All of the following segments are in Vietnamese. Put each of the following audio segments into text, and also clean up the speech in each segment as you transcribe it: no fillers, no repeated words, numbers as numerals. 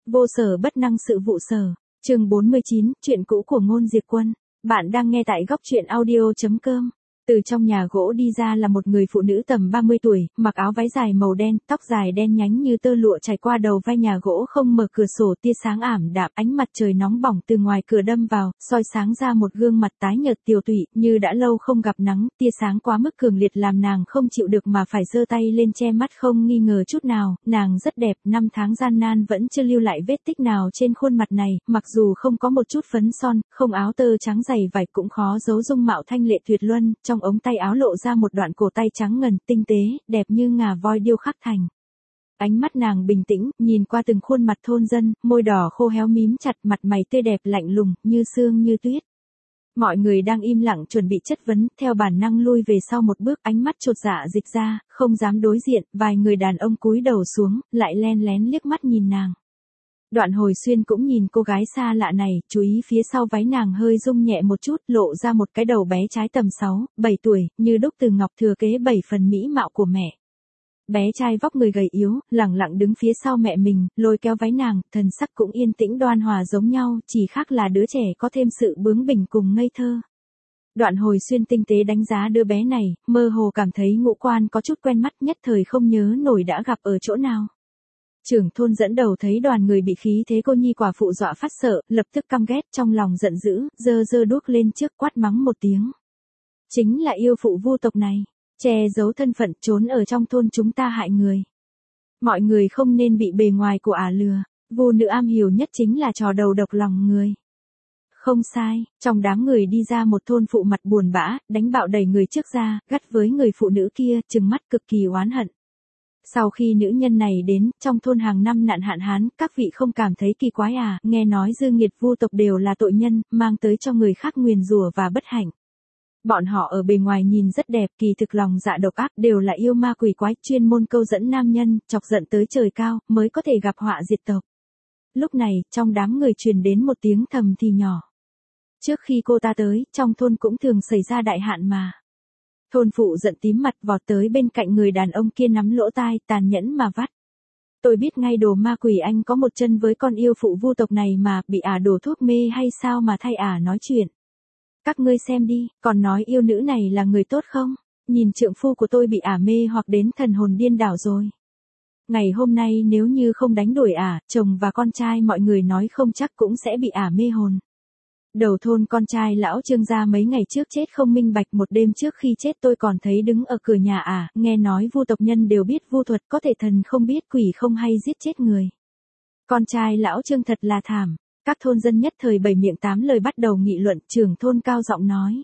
Vô sở bất năng sự vụ sở. Chương 49, chuyện cũ của Ngôn Diệp Quân. Bạn đang nghe tại góc truyện audio.com. Từ trong nhà gỗ đi ra là một người phụ nữ tầm 30 tuổi, mặc áo váy dài màu đen, tóc dài đen nhánh như tơ lụa trải qua đầu vai nhà gỗ không mở cửa sổ, tia sáng ảm đạm, ánh mặt trời nóng bỏng từ ngoài cửa đâm vào, soi sáng ra một gương mặt tái nhợt tiều tụy, như đã lâu không gặp nắng, tia sáng quá mức cường liệt làm nàng không chịu được mà phải giơ tay lên che mắt. Không nghi ngờ chút nào, nàng rất đẹp, 5 tháng gian nan vẫn chưa lưu lại vết tích nào trên khuôn mặt này, mặc dù không có một chút phấn son, không áo tơ trắng dày vải cũng khó giấu dung mạo thanh lệ tuyệt luân, trong ống tay áo lộ ra một đoạn cổ tay trắng ngần, tinh tế, đẹp như ngà voi điêu khắc thành. Ánh mắt nàng bình tĩnh, nhìn qua từng khuôn mặt thôn dân, môi đỏ khô héo mím chặt, mặt mày tươi đẹp lạnh lùng, như sương như tuyết. Mọi người đang im lặng chuẩn bị chất vấn, theo bản năng lui về sau một bước, ánh mắt chột dạ dịch ra, không dám đối diện, vài người đàn ông cúi đầu xuống, lại len lén liếc mắt nhìn nàng. Đoạn Hồi Xuyên cũng nhìn cô gái xa lạ này, chú ý phía sau váy nàng hơi rung nhẹ một chút, lộ ra một cái đầu bé trai tầm 6, 7 tuổi, như đúc từ ngọc, thừa kế 7 phần mỹ mạo của mẹ. Bé trai vóc người gầy yếu, lẳng lặng đứng phía sau mẹ mình, lôi kéo váy nàng, thần sắc cũng yên tĩnh đoan hòa giống nhau, chỉ khác là đứa trẻ có thêm sự bướng bỉnh cùng ngây thơ. Đoạn Hồi Xuyên tinh tế đánh giá đứa bé này, mơ hồ cảm thấy ngũ quan có chút quen mắt, nhất thời không nhớ nổi đã gặp ở chỗ nào. Trưởng thôn dẫn đầu thấy đoàn người bị khí thế cô nhi quả phụ dọa phát sợ, lập tức căm ghét, trong lòng giận dữ, giơ đuốc lên trước quát mắng một tiếng. Chính là yêu phụ Vu tộc này, che giấu thân phận, trốn ở trong thôn chúng ta hại người. Mọi người không nên bị bề ngoài của ả lừa, Vu nữ am hiểu nhất chính là trò đầu độc lòng người. Không sai, trong đám người đi ra một thôn phụ mặt buồn bã, đánh bạo đẩy người trước ra, gắt với người phụ nữ kia, trừng mắt cực kỳ oán hận. Sau khi nữ nhân này đến, trong thôn hàng năm nạn hạn hán, các vị không cảm thấy kỳ quái à, nghe nói dư nghiệt Vu tộc đều là tội nhân, mang tới cho người khác nguyền rủa và bất hạnh. Bọn họ ở bề ngoài nhìn rất đẹp, kỳ thực lòng dạ độc ác, đều là yêu ma quỷ quái, chuyên môn câu dẫn nam nhân, chọc giận tới trời cao, mới có thể gặp họa diệt tộc. Lúc này, trong đám người truyền đến một tiếng thầm thì nhỏ. Trước khi cô ta tới, trong thôn cũng thường xảy ra đại hạn mà. Thôn phụ giận tím mặt vọt tới bên cạnh người đàn ông kia nắm lỗ tai, tàn nhẫn mà vắt. Tôi biết ngay đồ ma quỷ anh có một chân với con yêu phụ Vu tộc này mà, bị ả đổ thuốc mê hay sao mà thay ả nói chuyện. Các ngươi xem đi, còn nói yêu nữ này là người tốt không? Nhìn trượng phu của tôi bị ả mê hoặc đến thần hồn điên đảo rồi. Ngày hôm nay nếu như không đánh đuổi ả, chồng và con trai mọi người nói không chắc cũng sẽ bị ả mê hồn. Đầu thôn con trai lão Trương gia mấy ngày trước chết không minh bạch, một đêm trước khi chết tôi còn thấy đứng ở cửa nhà ả, nghe nói Vu tộc nhân đều biết vu thuật, có thể thần không biết quỷ không hay giết chết người. Con trai lão Trương thật là thảm. Các thôn dân nhất thời bảy miệng tám lời bắt đầu nghị luận, trưởng thôn cao giọng nói.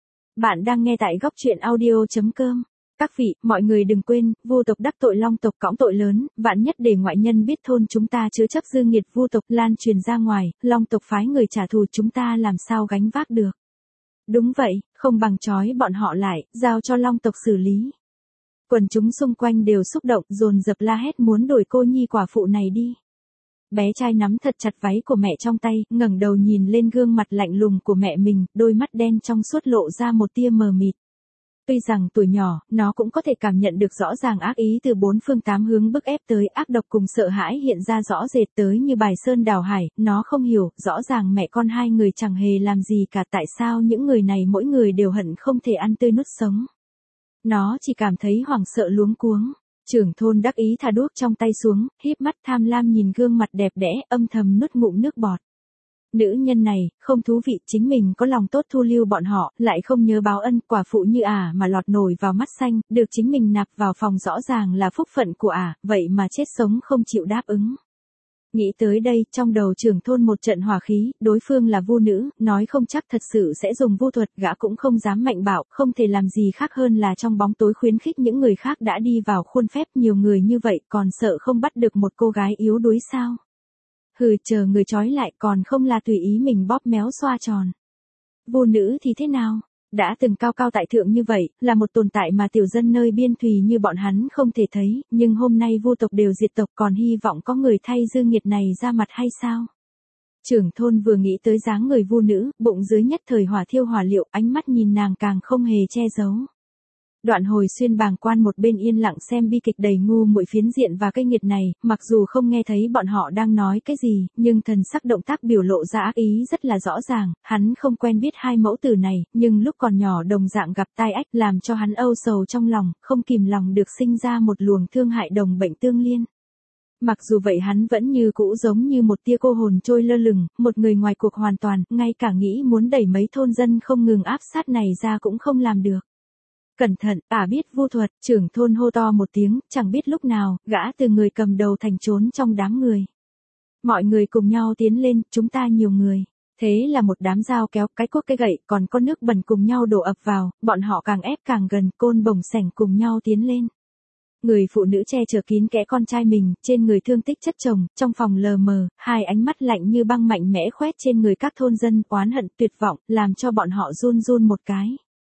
Bạn đang nghe tại góc truyện audio.com. Các vị, mọi người đừng quên, Vu tộc đắc tội Long tộc cõng tội lớn, vạn nhất để ngoại nhân biết thôn chúng ta chứa chấp dư nghiệt Vu tộc lan truyền ra ngoài, Long tộc phái người trả thù chúng ta làm sao gánh vác được. Đúng vậy, không bằng trói bọn họ lại, giao cho Long tộc xử lý. Quần chúng xung quanh đều xúc động, dồn dập la hét muốn đuổi cô nhi quả phụ này đi. Bé trai nắm thật chặt váy của mẹ trong tay, ngẩng đầu nhìn lên gương mặt lạnh lùng của mẹ mình, đôi mắt đen trong suốt lộ ra một tia mờ mịt. Tuy rằng tuổi nhỏ, nó cũng có thể cảm nhận được rõ ràng ác ý từ bốn phương tám hướng bức ép tới, ác độc cùng sợ hãi hiện ra rõ rệt tới như bài sơn đảo hải, nó không hiểu, rõ ràng mẹ con hai người chẳng hề làm gì cả, tại sao những người này mỗi người đều hận không thể ăn tươi nuốt sống. Nó chỉ cảm thấy hoảng sợ luống cuống. Trưởng thôn đắc ý thả đuốc trong tay xuống, híp mắt tham lam nhìn gương mặt đẹp đẽ, âm thầm nuốt ngụm nước bọt. Nữ nhân này, không thú vị, chính mình có lòng tốt thu lưu bọn họ, lại không nhớ báo ân, quả phụ như ả mà lọt nổi vào mắt xanh, được chính mình nạp vào phòng rõ ràng là phúc phận của ả, vậy mà chết sống không chịu đáp ứng. Nghĩ tới đây, trong đầu trưởng thôn một trận hỏa khí, đối phương là Vu nữ, nói không chắc thật sự sẽ dùng vu thuật, gã cũng không dám mạnh bạo, không thể làm gì khác hơn là trong bóng tối khuyến khích những người khác đã đi vào khuôn phép, nhiều người như vậy còn sợ không bắt được một cô gái yếu đuối sao. Hừ, chờ người trói lại còn không là tùy ý mình bóp méo xoa tròn. Vu nữ thì thế nào? Đã từng cao cao tại thượng như vậy, là một tồn tại mà tiểu dân nơi biên thùy như bọn hắn không thể thấy, nhưng hôm nay Vu tộc đều diệt tộc, còn hy vọng có người thay dư nghiệt này ra mặt hay sao? Trưởng thôn vừa nghĩ tới dáng người Vu nữ, bụng dưới nhất thời hỏa thiêu hỏa liệu, ánh mắt nhìn nàng càng không hề che giấu. Đoạn Hồi Xuyên bàng quan một bên yên lặng xem bi kịch đầy ngu muội phiến diện và cái nghiệt này, mặc dù không nghe thấy bọn họ đang nói cái gì, nhưng thần sắc động tác biểu lộ ra ác ý rất là rõ ràng, hắn không quen biết hai mẫu tử này, nhưng lúc còn nhỏ đồng dạng gặp tai ách làm cho hắn âu sầu trong lòng, không kìm lòng được sinh ra một luồng thương hại đồng bệnh tương liên. Mặc dù vậy hắn vẫn như cũ giống như một tia cô hồn trôi lơ lửng, một người ngoài cuộc hoàn toàn, ngay cả nghĩ muốn đẩy mấy thôn dân không ngừng áp sát này ra cũng không làm được. Cẩn thận, biết vu thuật, trưởng thôn hô to một tiếng, chẳng biết lúc nào, gã từ người cầm đầu thành trốn trong đám người. Mọi người cùng nhau tiến lên, chúng ta nhiều người. Thế là một đám dao kéo, cái cuốc cái gậy, còn có nước bẩn cùng nhau đổ ập vào, bọn họ càng ép càng gần, côn bổng sẻng cùng nhau tiến lên. Người phụ nữ che chở kín kẽ con trai mình, trên người thương tích chất chồng, trong phòng lờ mờ, hai ánh mắt lạnh như băng mạnh mẽ khoét trên người các thôn dân, oán hận tuyệt vọng, làm cho bọn họ run run một cái.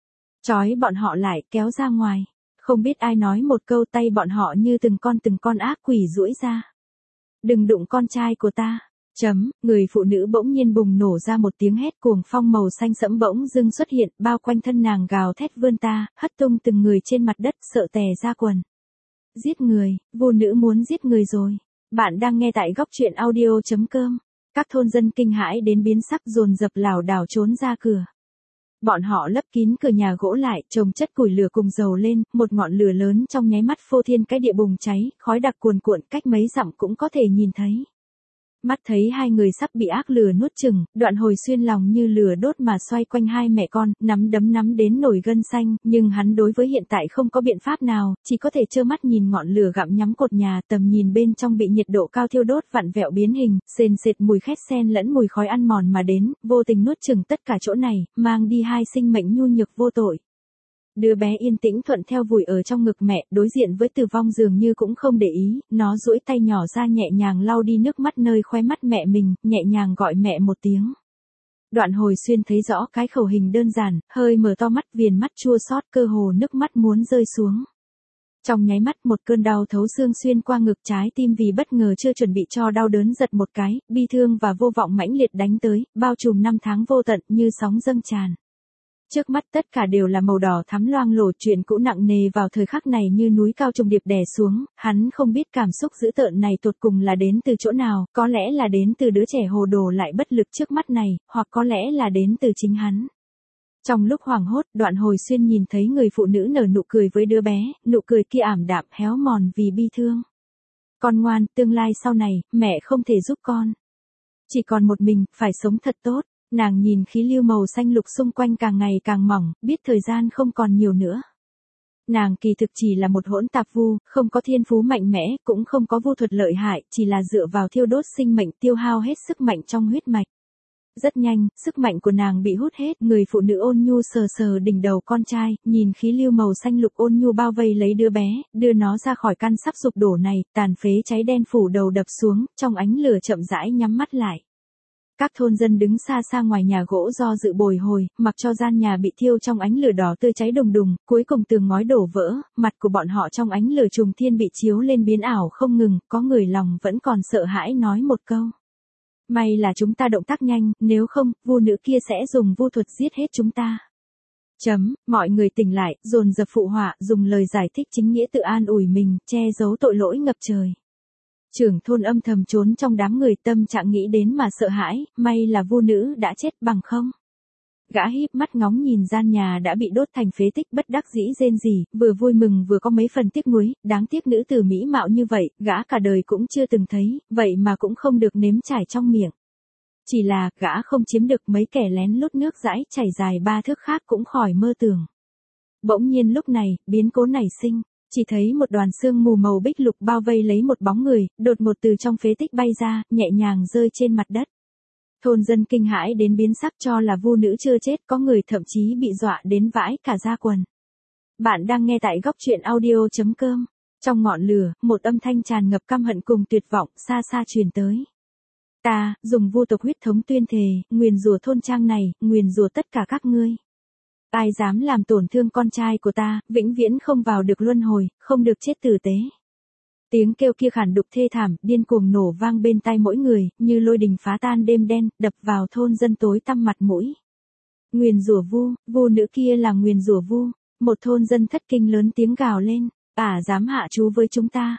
Trói bọn họ lại, kéo ra ngoài. Không biết ai nói một câu, tay bọn họ như từng con ác quỷ duỗi ra. Đừng đụng con trai của ta. Người phụ nữ bỗng nhiên bùng nổ ra một tiếng hét, cuồng phong màu xanh sẫm bỗng dưng xuất hiện, bao quanh thân nàng gào thét vươn ta, hất tung từng người trên mặt đất, sợ tè ra quần. Giết người, vô nữ muốn giết người rồi. Bạn đang nghe tại góc truyện audio.com. Các thôn dân kinh hãi đến biến sắc dồn dập lảo đảo trốn ra cửa. Bọn họ lấp kín cửa nhà gỗ lại, chồng chất củi lửa cùng dầu lên, một ngọn lửa lớn trong nháy mắt phô thiên cái địa bùng cháy, khói đặc cuồn cuộn cách mấy dặm cũng có thể nhìn thấy. Mắt thấy hai người sắp bị ác lửa nuốt chửng, Đoạn Hồi Xuyên lòng như lửa đốt mà xoay quanh hai mẹ con, nắm đến nổi gân xanh, nhưng hắn đối với hiện tại không có biện pháp nào, chỉ có thể trơ mắt nhìn ngọn lửa gặm nhắm cột nhà, tầm nhìn bên trong bị nhiệt độ cao thiêu đốt vặn vẹo biến hình, sền sệt mùi khét xen lẫn mùi khói ăn mòn mà đến, vô tình nuốt chửng tất cả chỗ này, mang đi hai sinh mệnh nhu nhược vô tội. Đứa bé yên tĩnh thuận theo vùi ở trong ngực mẹ, đối diện với tử vong dường như cũng không để ý, nó duỗi tay nhỏ ra nhẹ nhàng lau đi nước mắt nơi khóe mắt mẹ mình, nhẹ nhàng gọi mẹ một tiếng. Đoạn Hồi Xuyên thấy rõ cái khẩu hình đơn giản, hơi mở to mắt, viền mắt chua xót, cơ hồ nước mắt muốn rơi xuống. Trong nháy mắt một cơn đau thấu xương xuyên qua ngực, trái tim vì bất ngờ chưa chuẩn bị cho đau đớn giật một cái, bi thương và vô vọng mãnh liệt đánh tới, bao trùm năm tháng vô tận như sóng dâng tràn. Trước mắt tất cả đều là màu đỏ thắm loang lổ, chuyện cũ nặng nề vào thời khắc này như núi cao trùng điệp đè xuống, hắn không biết cảm xúc dữ tợn này tột cùng là đến từ chỗ nào, có lẽ là đến từ đứa trẻ hồ đồ lại bất lực trước mắt này, hoặc có lẽ là đến từ chính hắn. Trong lúc hoảng hốt, Đoạn Hồi Xuyên nhìn thấy người phụ nữ nở nụ cười với đứa bé, nụ cười kia ảm đạm héo mòn vì bi thương. Con ngoan, tương lai sau này, mẹ không thể giúp con. Chỉ còn một mình, phải sống thật tốt. Nàng nhìn khí lưu màu xanh lục xung quanh càng ngày càng mỏng, biết thời gian không còn nhiều nữa. Nàng kỳ thực chỉ là một hỗn tạp vu, không có thiên phú mạnh mẽ, cũng không có vu thuật lợi hại, chỉ là dựa vào thiêu đốt sinh mệnh tiêu hao hết sức mạnh trong huyết mạch. Rất nhanh, sức mạnh của nàng bị hút hết, người phụ nữ ôn nhu sờ sờ đỉnh đầu con trai, nhìn khí lưu màu xanh lục ôn nhu bao vây lấy đứa bé, đưa nó ra khỏi căn sắp sụp đổ này, tàn phế cháy đen phủ đầu đập xuống, trong ánh lửa chậm rãi nhắm mắt lại. Các thôn dân đứng xa xa ngoài nhà gỗ do dự bồi hồi, mặc cho gian nhà bị thiêu trong ánh lửa đỏ tươi cháy đùng đùng, cuối cùng tường ngói đổ vỡ, mặt của bọn họ trong ánh lửa trùng thiên bị chiếu lên biến ảo không ngừng, có người lòng vẫn còn sợ hãi nói một câu. May là chúng ta động tác nhanh, nếu không, vu nữ kia sẽ dùng vu thuật giết hết chúng ta. Mọi người tỉnh lại, dồn dập phụ họa, dùng lời giải thích chính nghĩa tự an ủi mình, che giấu tội lỗi ngập trời. Trưởng thôn âm thầm trốn trong đám người, tâm trạng nghĩ đến mà sợ hãi, may là vu nữ đã chết bằng không. Gã híp mắt ngóng nhìn gian nhà đã bị đốt thành phế tích, bất đắc dĩ rên rỉ, vừa vui mừng vừa có mấy phần tiếc nuối, đáng tiếc nữ tử mỹ mạo như vậy, gã cả đời cũng chưa từng thấy, vậy mà cũng không được nếm trải trong miệng. Chỉ là, gã không chiếm được, mấy kẻ lén lút nước dãi chảy dài 3 thước khác cũng khỏi mơ tưởng. Bỗng nhiên lúc này, biến cố nảy sinh. Chỉ thấy một đoàn sương mù màu bích lục bao vây lấy một bóng người, đột ngột từ trong phế tích bay ra, nhẹ nhàng rơi trên mặt đất. Thôn dân kinh hãi đến biến sắc, cho là vu nữ chưa chết, có người thậm chí bị dọa đến vãi cả da quần. Bạn đang nghe tại góc truyện audio.com. Trong ngọn lửa, một âm thanh tràn ngập căm hận cùng tuyệt vọng, xa xa truyền tới. Ta, dùng vu tộc huyết thống tuyên thề, nguyền rủa thôn trang này, nguyền rủa tất cả các ngươi. Ai dám làm tổn thương con trai của ta, vĩnh viễn không vào được luân hồi, không được chết tử tế. Tiếng kêu kia khản đục thê thảm, điên cuồng nổ vang bên tai mỗi người, như lôi đình phá tan đêm đen, đập vào thôn dân tối tăm mặt mũi. Nguyền rủa vu, vu nữ kia là nguyền rủa vu. Một thôn dân thất kinh lớn tiếng gào lên, dám hạ chú với chúng ta.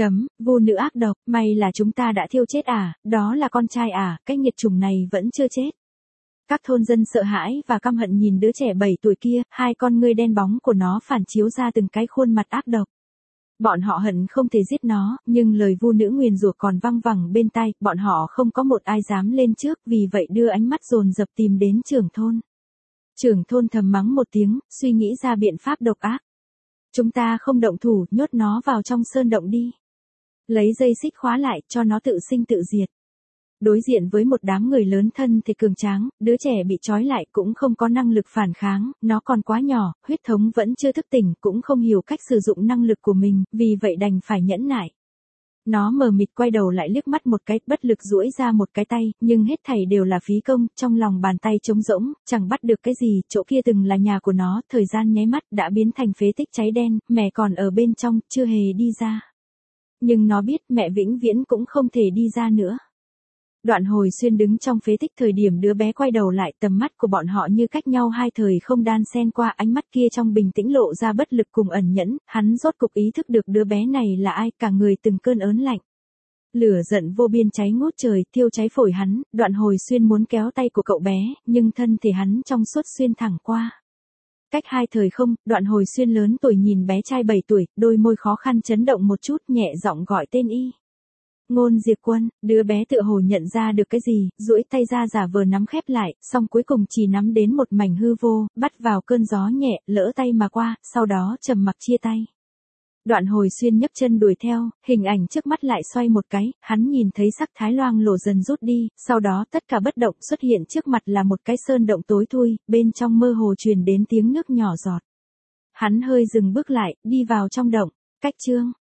Vu nữ ác độc, may là chúng ta đã thiêu chết đó là con trai cái nghiệt chủng này vẫn chưa chết. Các thôn dân sợ hãi và căm hận nhìn đứa trẻ 7 tuổi kia, hai con ngươi đen bóng của nó phản chiếu ra từng cái khuôn mặt ác độc. Bọn họ hận không thể giết nó, nhưng lời vu nữ nguyền rủa còn văng vẳng bên tai, bọn họ không có một ai dám lên trước, vì vậy đưa ánh mắt dồn dập tìm đến trưởng thôn. Trưởng thôn thầm mắng một tiếng, suy nghĩ ra biện pháp độc ác. Chúng ta không động thủ, nhốt nó vào trong sơn động đi. Lấy dây xích khóa lại, cho nó tự sinh tự diệt. Đối diện với một đám người lớn thân thì cường tráng, đứa trẻ bị trói lại cũng không có năng lực phản kháng, nó còn quá nhỏ, huyết thống vẫn chưa thức tỉnh, cũng không hiểu cách sử dụng năng lực của mình, vì vậy đành phải nhẫn nại. Nó mờ mịt quay đầu lại liếc mắt một cái, bất lực duỗi ra một cái tay, nhưng hết thảy đều là phí công, trong lòng bàn tay trống rỗng, chẳng bắt được cái gì, chỗ kia từng là nhà của nó, thời gian nháy mắt đã biến thành phế tích cháy đen, mẹ còn ở bên trong, chưa hề đi ra. Nhưng nó biết mẹ vĩnh viễn cũng không thể đi ra nữa. Đoạn Hồi Xuyên đứng trong phế tích thời điểm đứa bé quay đầu lại, tầm mắt của bọn họ như cách nhau hai thời không đan xen qua, ánh mắt kia trong bình tĩnh lộ ra bất lực cùng ẩn nhẫn, hắn rốt cục ý thức được đứa bé này là ai, cả người từng cơn ớn lạnh. Lửa giận vô biên cháy ngút trời, thiêu cháy phổi hắn, Đoạn Hồi Xuyên muốn kéo tay của cậu bé, nhưng thân thể hắn trong suốt xuyên thẳng qua. Cách hai thời không, Đoạn Hồi Xuyên lớn tuổi nhìn bé trai 7 tuổi, đôi môi khó khăn chấn động một chút, nhẹ giọng gọi tên y. Ngôn Diệt Quân, đứa bé tựa hồ nhận ra được cái gì, duỗi tay ra giả vờ nắm khép lại, song cuối cùng chỉ nắm đến một mảnh hư vô, bắt vào cơn gió nhẹ, lỡ tay mà qua, sau đó trầm mặc chia tay. Đoạn Hồi Xuyên nhấc chân đuổi theo, hình ảnh trước mắt lại xoay một cái, hắn nhìn thấy sắc thái loang lổ dần rút đi, sau đó tất cả bất động xuất hiện trước mặt là một cái sơn động tối thui, bên trong mơ hồ truyền đến tiếng nước nhỏ giọt. Hắn hơi dừng bước lại, đi vào trong động, cách chương.